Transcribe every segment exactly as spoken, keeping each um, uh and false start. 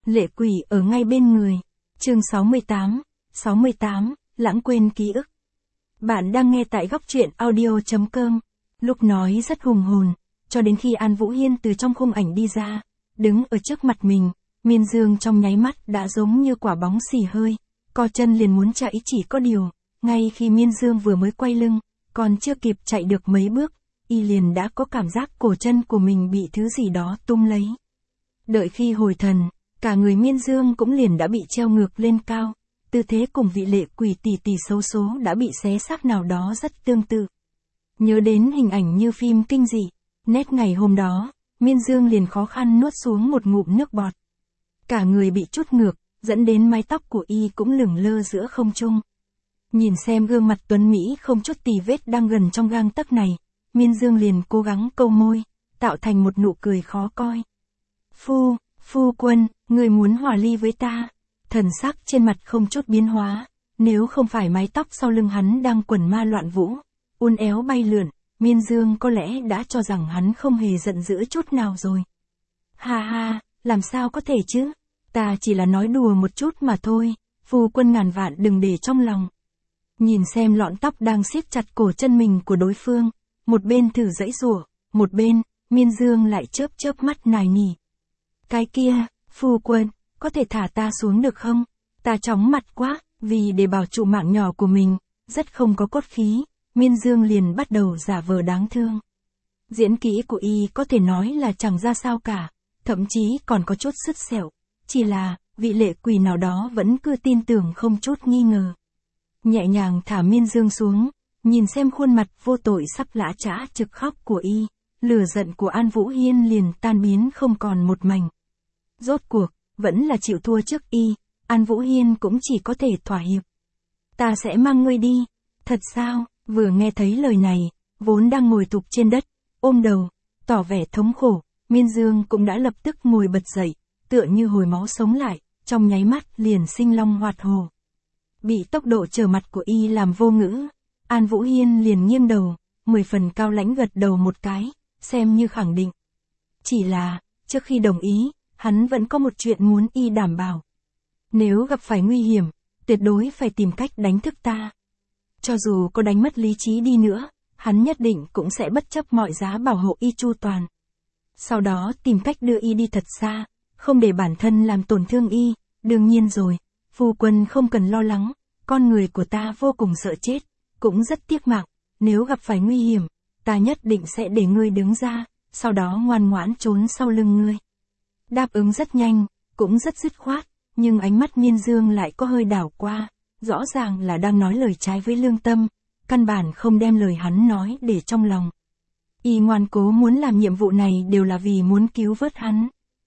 lệ quỷ ở ngay bên người. Chương sáu mươi tám, sáu mươi tám, lãng quên ký ức. Bạn đang nghe tại góc truyện audio chấm com. Lúc nói rất hùng hồn, cho đến khi An Vũ Hiên từ trong khung ảnh đi ra, đứng ở trước mặt mình, Miên Dương trong nháy mắt đã giống như quả bóng xì hơi, co chân liền muốn chạy, chỉ có điều, ngay khi Miên Dương vừa mới quay lưng, còn chưa kịp chạy được mấy bước, y liền đã có cảm giác cổ chân của mình bị thứ gì đó tung lấy. Đợi khi hồi thần, cả người Miên Dương cũng liền đã bị treo ngược lên cao, tư thế cùng vị lệ quỷ tỷ tỷ xấu số đã bị xé xác nào đó rất tương tự. Nhớ đến hình ảnh như phim kinh dị, nét ngày hôm đó, Miên Dương liền khó khăn nuốt xuống một ngụm nước bọt. Cả người bị trút ngược, dẫn đến mái tóc của y cũng lửng lơ giữa không trung. Nhìn xem gương mặt tuấn Mỹ không chút tì vết đang gần trong gang tấc này, Miên Dương liền cố gắng câu môi, tạo thành một nụ cười khó coi. Phu, phu quân, người muốn hòa ly với ta. Thần sắc trên mặt không chút biến hóa, nếu không phải mái tóc sau lưng hắn đang quần ma loạn vũ, uốn éo bay lượn, Miên Dương có lẽ đã cho rằng hắn không hề giận dữ chút nào rồi. Ha ha, làm sao có thể chứ? Ta chỉ là nói đùa một chút mà thôi, phu quân ngàn vạn đừng để trong lòng. Nhìn xem lọn tóc đang siết chặt cổ chân mình của đối phương, một bên thử giãy giụa, một bên, Miên Dương lại chớp chớp mắt nài nỉ. Cái kia, phu quân, có thể thả ta xuống được không? Ta chóng mặt quá, vì để bảo trụ mạng nhỏ của mình, rất không có cốt khí, Miên Dương liền bắt đầu giả vờ đáng thương. Diễn kỹ của y có thể nói là chẳng ra sao cả, thậm chí còn có chút sứt sẹo, chỉ là, vị lệ quỷ nào đó vẫn cứ tin tưởng không chút nghi ngờ. Nhẹ nhàng thả Miên Dương xuống, nhìn xem khuôn mặt vô tội sắp lã chã trực khóc của y, lửa giận của An Vũ Hiên liền tan biến không còn một mảnh. Rốt cuộc, vẫn là chịu thua trước y, An Vũ Hiên cũng chỉ có thể thỏa hiệp. Ta sẽ mang ngươi đi. Thật sao? Vừa nghe thấy lời này, vốn đang ngồi thụp trên đất, ôm đầu, tỏ vẻ thống khổ, Miên Dương cũng đã lập tức ngồi bật dậy, tựa như hồi máu sống lại, trong nháy mắt liền sinh long hoạt hổ. Bị tốc độ trở mặt của y làm vô ngữ, An Vũ Hiên liền nghiêng đầu, mười phần cao lãnh gật đầu một cái, xem như khẳng định. Chỉ là, trước khi đồng ý, hắn vẫn có một chuyện muốn y đảm bảo. Nếu gặp phải nguy hiểm, tuyệt đối phải tìm cách đánh thức ta. Cho dù có đánh mất lý trí đi nữa, hắn nhất định cũng sẽ bất chấp mọi giá bảo hộ y chu toàn. Sau đó tìm cách đưa y đi thật xa, không để bản thân làm tổn thương y, đương nhiên rồi, phu quân không cần lo lắng, con người của ta vô cùng sợ chết, cũng rất tiếc mạng, nếu gặp phải nguy hiểm, ta nhất định sẽ để ngươi đứng ra, sau đó ngoan ngoãn trốn sau lưng ngươi. Đáp ứng rất nhanh, cũng rất dứt khoát, nhưng ánh mắt Miên Dương lại có hơi đảo qua, rõ ràng là đang nói lời trái với lương tâm, căn bản không đem lời hắn nói để trong lòng. Y ngoan cố muốn làm nhiệm vụ này đều là vì muốn cứu vớt hắn.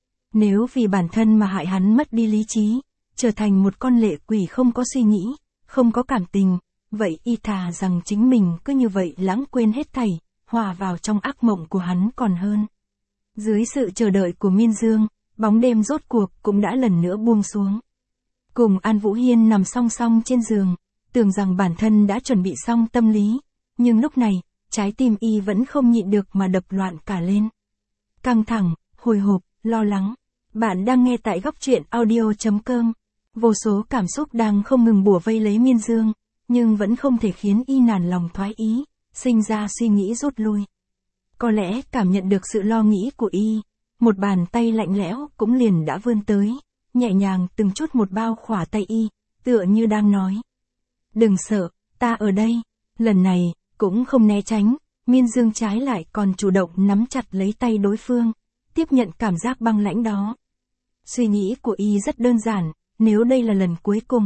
Nếu vì bản thân mà hại hắn mất đi lý trí, trở thành một con lệ quỷ không có suy nghĩ, không có cảm tình, vậy y thà rằng chính mình cứ như vậy lãng quên hết thảy, hòa vào trong ác mộng của hắn còn hơn. Dưới sự chờ đợi của Miên Dương, bóng đêm rốt cuộc cũng đã lần nữa buông xuống. Cùng An Vũ Hiên nằm song song trên giường, tưởng rằng bản thân đã chuẩn bị xong tâm lý, nhưng lúc này, trái tim y vẫn không nhịn được mà đập loạn cả lên. Căng thẳng, hồi hộp, lo lắng. Bạn đang nghe tại góc truyện audio chấm com. Vô số cảm xúc đang không ngừng bủa vây lấy Miên Dương, nhưng vẫn không thể khiến y nản lòng thoái ý, sinh ra suy nghĩ rút lui. Có lẽ cảm nhận được sự lo nghĩ của y, một bàn tay lạnh lẽo cũng liền đã vươn tới, nhẹ nhàng từng chút một bao khỏa tay y, tựa như đang nói. Đừng sợ, ta ở đây. Lần này, cũng không né tránh, Miên Dương trái lại còn chủ động nắm chặt lấy tay đối phương, tiếp nhận cảm giác băng lãnh đó. Suy nghĩ của y rất đơn giản, nếu đây là lần cuối cùng,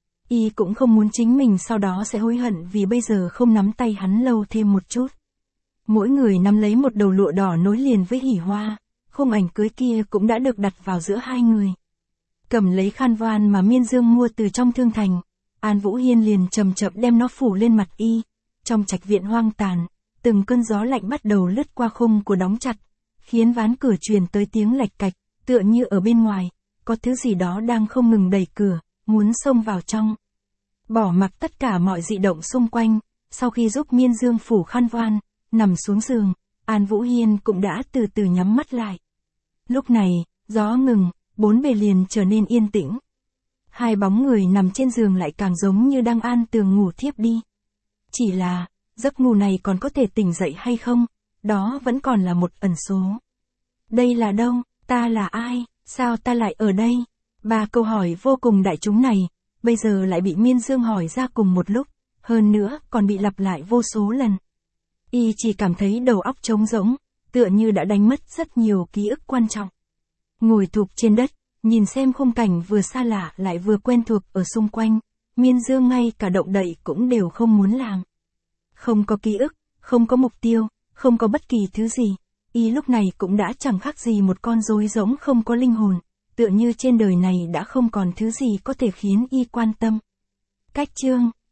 y cũng không muốn chính mình sau đó sẽ hối hận vì bây giờ không nắm tay hắn lâu thêm một chút. Mỗi người nắm lấy một đầu lụa đỏ nối liền với hỉ hoa, khung ảnh cưới kia cũng đã được đặt vào giữa hai người. Cầm lấy khăn voan mà Miên Dương mua từ trong thương thành, An Vũ Hiên liền chậm chậm đem nó phủ lên mặt y. Trong trạch viện hoang tàn, từng cơn gió lạnh bắt đầu lướt qua khung của đóng chặt, khiến ván cửa truyền tới tiếng lạch cạch, tựa như ở bên ngoài, có thứ gì đó đang không ngừng đẩy cửa, muốn xông vào trong. Bỏ mặc tất cả mọi dị động xung quanh, sau khi giúp Miên Dương phủ khăn voan, nằm xuống giường, An Vũ Hiên cũng đã từ từ nhắm mắt lại. Lúc này, gió ngừng, bốn bề liền trở nên yên tĩnh. Hai bóng người nằm trên giường lại càng giống như đang an tường ngủ thiếp đi. Chỉ là, giấc ngủ này còn có thể tỉnh dậy hay không, đó vẫn còn là một ẩn số. Đây là đâu, ta là ai, sao ta lại ở đây? Ba câu hỏi vô cùng đại chúng này, bây giờ lại bị Miên Dương hỏi ra cùng một lúc, hơn nữa còn bị lặp lại vô số lần. Y chỉ cảm thấy đầu óc trống rỗng, tựa như đã đánh mất rất nhiều ký ức quan trọng. Ngồi thụp trên đất, nhìn xem khung cảnh vừa xa lạ lại vừa quen thuộc ở xung quanh, Miên Dương ngay cả động đậy cũng đều không muốn làm. Không có ký ức, không có mục tiêu, không có bất kỳ thứ gì, y lúc này cũng đã chẳng khác gì một con rối rỗng không có linh hồn, tựa như trên đời này đã không còn thứ gì có thể khiến y quan tâm. Cách chương